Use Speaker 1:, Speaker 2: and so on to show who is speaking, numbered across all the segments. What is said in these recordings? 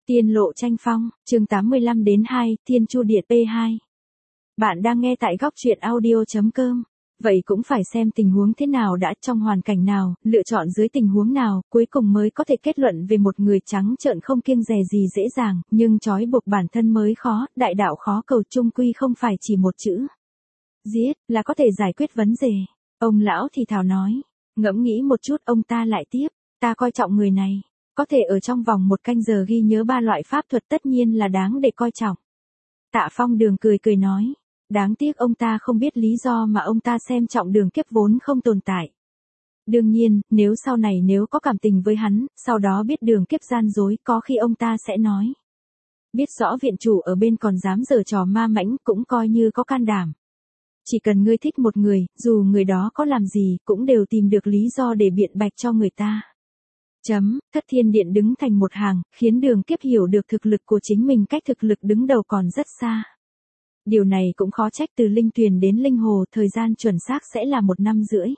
Speaker 1: Tiên lộ tranh phong, chương 85 đến 2, Thiên Chu Điện P2. Bạn đang nghe tại góc truyện audio.com. Vậy cũng phải xem tình huống thế nào đã, trong hoàn cảnh nào, lựa chọn dưới tình huống nào, cuối cùng mới có thể kết luận về một người trắng trợn không kiêng dè gì dễ dàng, nhưng trói buộc bản thân mới khó, đại đạo khó cầu chung quy không phải chỉ một chữ. Giết, là có thể giải quyết vấn đề. Ông lão thì thào nói, ngẫm nghĩ một chút ông ta lại tiếp, ta coi trọng người này. Có thể ở trong vòng 1 canh giờ ghi nhớ 3 loại pháp thuật tất nhiên là đáng để coi trọng. Tạ Phong Đường cười cười nói, đáng tiếc ông ta không biết lý do mà ông ta xem trọng Đường Kiếp vốn không tồn tại. Đương nhiên, nếu sau này nếu có cảm tình với hắn, sau đó biết Đường Kiếp gian dối, có khi ông ta sẽ nói. Biết rõ viện chủ ở bên còn dám giở trò ma mãnh cũng coi như có can đảm. Chỉ cần ngươi thích một người, dù người đó có làm gì, cũng đều tìm được lý do để biện bạch cho người ta. Thất Thiên Điện đứng thành một hàng, khiến Đường Kiếp hiểu được thực lực của chính mình cách thực lực đứng đầu còn rất xa. Điều này cũng khó trách từ Linh Tuyền đến Linh Hồ, thời gian chuẩn xác sẽ là 1 năm rưỡi.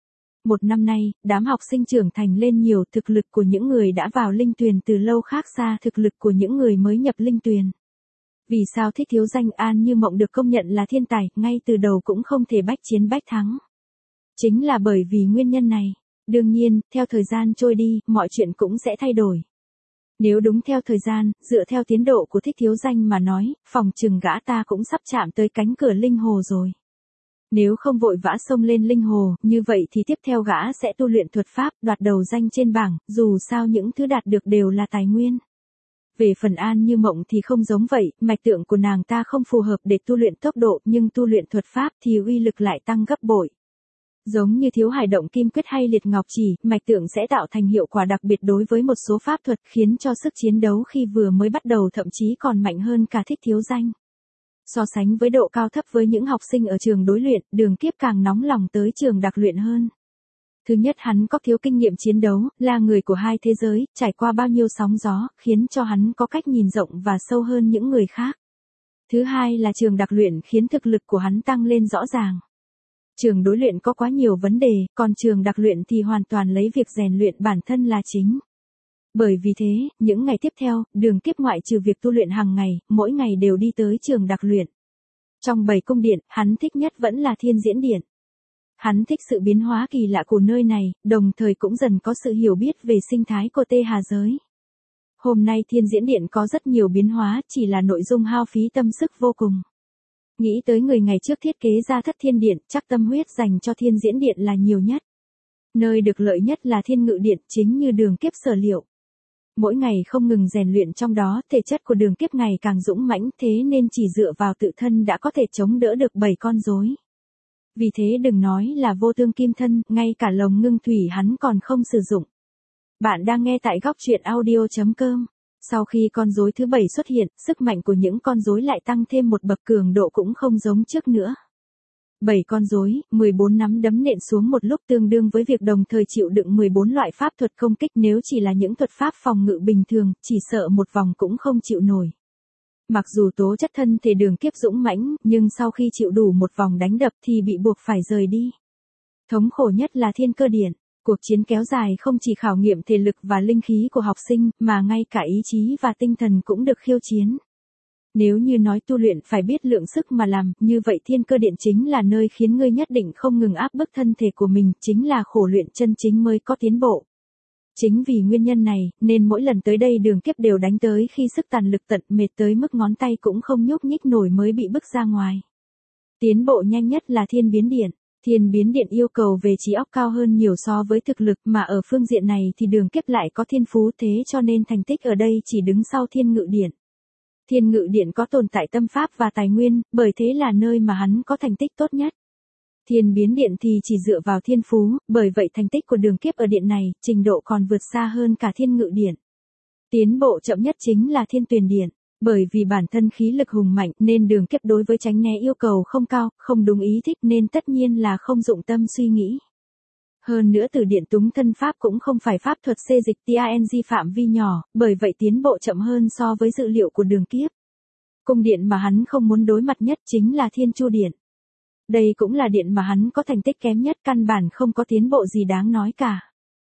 Speaker 1: 1 năm nay, đám học sinh trưởng thành lên nhiều, thực lực của những người đã vào Linh Tuyền từ lâu khác xa thực lực của những người mới nhập Linh Tuyền. Vì sao Thích Thiếu Danh An Như Mộng được công nhận là thiên tài, ngay từ đầu cũng không thể bách chiến bách thắng. Chính là bởi vì nguyên nhân này. Đương nhiên, theo thời gian trôi đi, mọi chuyện cũng sẽ thay đổi. Nếu đúng theo thời gian, dựa theo tiến độ của Thích Thiếu Danh mà nói, phòng chừng gã ta cũng sắp chạm tới cánh cửa Linh Hồ rồi. Nếu không vội vã xông lên Linh Hồ, như vậy thì tiếp theo gã sẽ tu luyện thuật pháp, đoạt đầu danh trên bảng, dù sao những thứ đạt được đều là tài nguyên. Về phần An Như Mộng thì không giống vậy, mạch tượng của nàng ta không phù hợp để tu luyện tốc độ, nhưng tu luyện thuật pháp thì uy lực lại tăng gấp bội. Giống như Thiếu Hải Động Kim Quyết hay Liệt Ngọc Chỉ, mạch tượng sẽ tạo thành hiệu quả đặc biệt đối với một số pháp thuật, khiến cho sức chiến đấu khi vừa mới bắt đầu thậm chí còn mạnh hơn cả Thích Thiếu Danh. So sánh với độ cao thấp với những học sinh ở trường đối luyện, Đường Kiếp càng nóng lòng tới trường đặc luyện hơn. Thứ nhất, hắn có thiếu kinh nghiệm chiến đấu, là người của hai thế giới, trải qua bao nhiêu sóng gió, khiến cho hắn có cách nhìn rộng và sâu hơn những người khác. Thứ hai là trường đặc luyện khiến thực lực của hắn tăng lên rõ ràng. Trường đối luyện có quá nhiều vấn đề, còn trường đặc luyện thì hoàn toàn lấy việc rèn luyện bản thân là chính. Bởi vì thế, những ngày tiếp theo, Đường Kiếp ngoại trừ việc tu luyện hàng ngày, mỗi ngày đều đi tới trường đặc luyện. Trong 7 cung điện, hắn thích nhất vẫn là Thiên Diễn Điện. Hắn thích sự biến hóa kỳ lạ của nơi này, đồng thời cũng dần có sự hiểu biết về sinh thái của Tê Hà giới. Hôm nay Thiên Diễn Điện có rất nhiều biến hóa, chỉ là nội dung hao phí tâm sức vô cùng. Nghĩ tới người ngày trước thiết kế ra Thất Thiên Điện, chắc tâm huyết dành cho Thiên Diễn Điện là nhiều nhất. Nơi được lợi nhất là Thiên Ngự Điện, chính như Đường Kiếp sở liệu. Mỗi ngày không ngừng rèn luyện trong đó, thể chất của Đường Kiếp ngày càng dũng mãnh, thế nên chỉ dựa vào tự thân đã có thể chống đỡ được 7 con rối. Vì thế đừng nói là vô tương kim thân, ngay cả lồng ngưng thủy hắn còn không sử dụng. Bạn đang nghe tại góc truyện audio.com. Sau khi con rối thứ 7 xuất hiện, sức mạnh của những con rối lại tăng thêm một bậc, cường độ cũng không giống trước nữa. 7 con rối, 14 nắm đấm nện xuống một lúc, tương đương với việc đồng thời chịu đựng 14 loại pháp thuật công kích, nếu chỉ là những thuật pháp phòng ngự bình thường, chỉ sợ một vòng cũng không chịu nổi. Mặc dù tố chất thân thể Đường Kiếp dũng mãnh, nhưng sau khi chịu đủ một vòng đánh đập thì bị buộc phải rời đi. Thống khổ nhất là Thiên Cơ Điện. Cuộc chiến kéo dài không chỉ khảo nghiệm thể lực và linh khí của học sinh, mà ngay cả ý chí và tinh thần cũng được khiêu chiến. Nếu như nói tu luyện phải biết lượng sức mà làm, như vậy Thiên Cơ Điện chính là nơi khiến ngươi nhất định không ngừng áp bức thân thể của mình, chính là khổ luyện chân chính mới có tiến bộ. Chính vì nguyên nhân này, nên mỗi lần tới đây Đường Kiếp đều đánh tới khi sức tàn lực tận, mệt tới mức ngón tay cũng không nhúc nhích nổi mới bị bức ra ngoài. Tiến bộ nhanh nhất là Thiên Biến Điện. Thiên Biến Điện yêu cầu về trí óc cao hơn nhiều so với thực lực, mà ở phương diện này thì Đường Kiếp lại có thiên phú, thế cho nên thành tích ở đây chỉ đứng sau Thiên Ngự Điện. Thiên Ngự Điện có tồn tại tâm pháp và tài nguyên, bởi thế là nơi mà hắn có thành tích tốt nhất. Thiên Biến Điện thì chỉ dựa vào thiên phú, bởi vậy thành tích của Đường Kiếp ở điện này, trình độ còn vượt xa hơn cả Thiên Ngự Điện. Tiến bộ chậm nhất chính là Thiên Tuyền Điện. Bởi vì bản thân khí lực hùng mạnh nên Đường Kiếp đối với tránh né yêu cầu không cao, không đúng ý thích nên tất nhiên là không dụng tâm suy nghĩ. Hơn nữa từ điện túng thân pháp cũng không phải pháp thuật xê dịch TANG phạm vi nhỏ, bởi vậy tiến bộ chậm hơn so với dự liệu của Đường Kiếp. Cung điện mà hắn không muốn đối mặt nhất chính là Thiên Chu Điện. Đây cũng là điện mà hắn có thành tích kém nhất, căn bản không có tiến bộ gì đáng nói cả.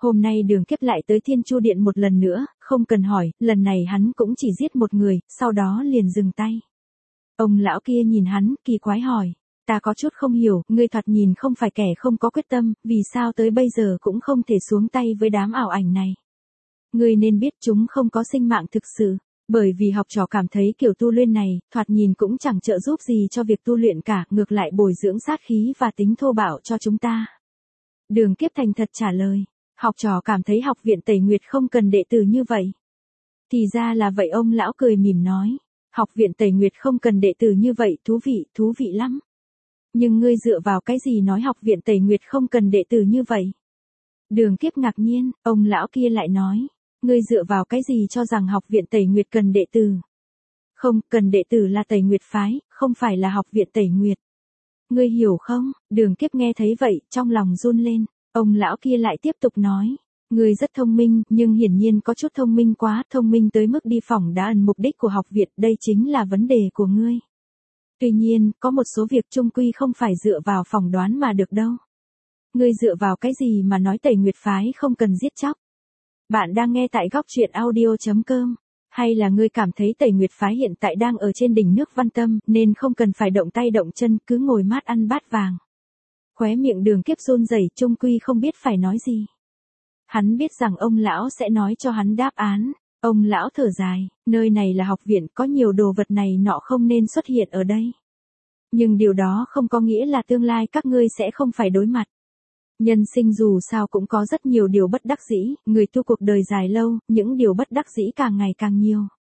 Speaker 1: Hôm nay Đường Kiếp lại tới Thiên Chu Điện một lần nữa, không cần hỏi, lần này hắn cũng chỉ giết một người, sau đó liền dừng tay. Ông lão kia nhìn hắn, kỳ quái hỏi. Ta có chút không hiểu, ngươi thoạt nhìn không phải kẻ không có quyết tâm, vì sao tới bây giờ cũng không thể xuống tay với đám ảo ảnh này. Ngươi nên biết chúng không có sinh mạng thực sự, bởi vì học trò cảm thấy kiểu tu luyện này, thoạt nhìn cũng chẳng trợ giúp gì cho việc tu luyện cả, ngược lại bồi dưỡng sát khí và tính thô bạo cho chúng ta. Đường Kiếp thành thật trả lời, học trò cảm thấy học viện Tẩy Nguyệt không cần đệ tử như vậy. Thì ra là vậy, ông lão cười mỉm nói, học viện Tẩy Nguyệt không cần đệ tử như vậy, thú vị lắm. Nhưng ngươi dựa vào cái gì nói học viện Tẩy Nguyệt không cần đệ tử như vậy? Đường Kiếp ngạc nhiên, ông lão kia lại nói, ngươi dựa vào cái gì cho rằng học viện Tẩy Nguyệt cần đệ tử? Không, cần đệ tử là Tẩy Nguyệt phái, không phải là học viện Tẩy Nguyệt. Ngươi hiểu không? Đường Kiếp nghe thấy vậy, trong lòng run lên, ông lão kia lại tiếp tục nói, ngươi rất thông minh, nhưng hiển nhiên có chút thông minh quá, thông minh tới mức đi phỏng đã ẩn mục đích của học viện, đây chính là vấn đề của ngươi. Tuy nhiên, có một số việc chung quy không phải dựa vào phỏng đoán mà được đâu. Ngươi dựa vào cái gì mà nói Tẩy Nguyệt phái không cần giết chóc? Bạn đang nghe tại góc truyện audio.com. Hay là ngươi cảm thấy Tẩy Nguyệt phái hiện tại đang ở trên đỉnh nước Văn Tâm, nên không cần phải động tay động chân, cứ ngồi mát ăn bát vàng. Khóe miệng Đường Kiếp run rẩy, chung quy không biết phải nói gì. Hắn biết rằng ông lão sẽ nói cho hắn đáp án. Ông lão thở dài, nơi này là học viện, có nhiều đồ vật này nọ không nên xuất hiện ở đây. Nhưng điều đó không có nghĩa là tương lai các ngươi sẽ không phải đối mặt. Nhân sinh dù sao cũng có rất nhiều điều bất đắc dĩ, người tu cuộc đời dài lâu, những điều bất đắc dĩ càng ngày càng nhiều.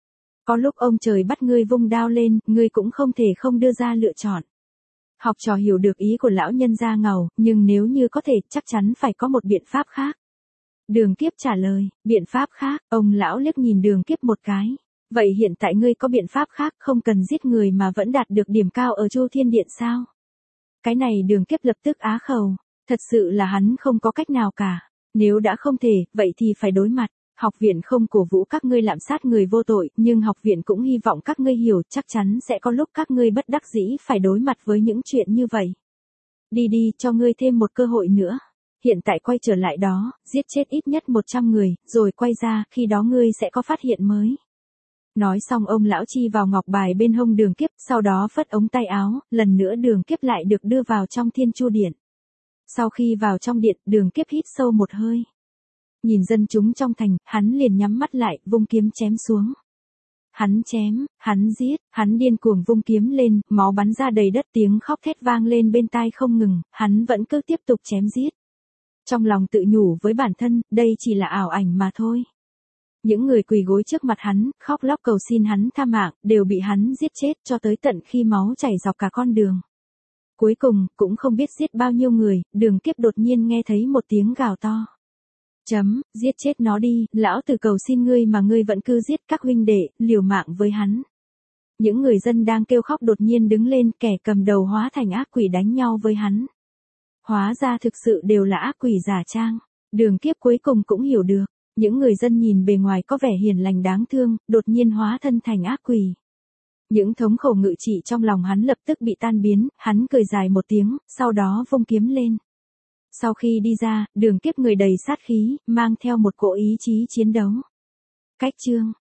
Speaker 1: Có lúc ông trời bắt ngươi vung đao lên, ngươi cũng không thể không đưa ra lựa chọn. Học trò hiểu được ý của lão nhân da ngầu, nhưng nếu như có thể, chắc chắn phải có một biện pháp khác. Đường Kiếp trả lời, biện pháp khác, ông lão liếc nhìn Đường Kiếp một cái. Vậy hiện tại ngươi có biện pháp khác không cần giết người mà vẫn đạt được điểm cao ở Chu Thiên Điện sao? Cái này Đường Kiếp lập tức á khẩu, thật sự là hắn không có cách nào cả. Nếu đã không thể, vậy thì phải đối mặt. Học viện không cổ vũ các ngươi lạm sát người vô tội, nhưng học viện cũng hy vọng các ngươi hiểu chắc chắn sẽ có lúc các ngươi bất đắc dĩ phải đối mặt với những chuyện như vậy. Đi, cho ngươi thêm một cơ hội nữa. Hiện tại quay trở lại đó, giết chết ít nhất 100 người, rồi quay ra, khi đó ngươi sẽ có phát hiện mới. Nói xong ông lão chi vào ngọc bài bên hông Đường Kiếp, sau đó phất ống tay áo, lần nữa Đường Kiếp lại được đưa vào trong Thiên Chu Điện. Sau khi vào trong điện, Đường Kiếp hít sâu một hơi. Nhìn dân chúng trong thành, hắn liền nhắm mắt lại, vung kiếm chém xuống. Hắn chém, hắn giết, hắn điên cuồng vung kiếm lên, máu bắn ra đầy đất, tiếng khóc thét vang lên bên tai không ngừng, hắn vẫn cứ tiếp tục chém giết. Trong lòng tự nhủ với bản thân, đây chỉ là ảo ảnh mà thôi. Những người quỳ gối trước mặt hắn, khóc lóc cầu xin hắn tha mạng, đều bị hắn giết chết cho tới tận khi máu chảy dọc cả con đường. Cuối cùng, cũng không biết giết bao nhiêu người, Đường Kiếp đột nhiên nghe thấy một tiếng gào to. Giết chết nó đi, lão tử cầu xin ngươi mà ngươi vẫn cứ giết các huynh đệ, liều mạng với hắn. Những người dân đang kêu khóc đột nhiên đứng lên, kẻ cầm đầu hóa thành ác quỷ đánh nhau với hắn. Hóa ra thực sự đều là ác quỷ giả trang. Đường Kiếp cuối cùng cũng hiểu được, những người dân nhìn bề ngoài có vẻ hiền lành đáng thương, đột nhiên hóa thân thành ác quỷ. Những thống khổ ngự trị trong lòng hắn lập tức bị tan biến, hắn cười dài một tiếng, sau đó vung kiếm lên. Sau khi đi ra, Đường Kiếp người đầy sát khí, mang theo một cỗ ý chí chiến đấu. Cách chương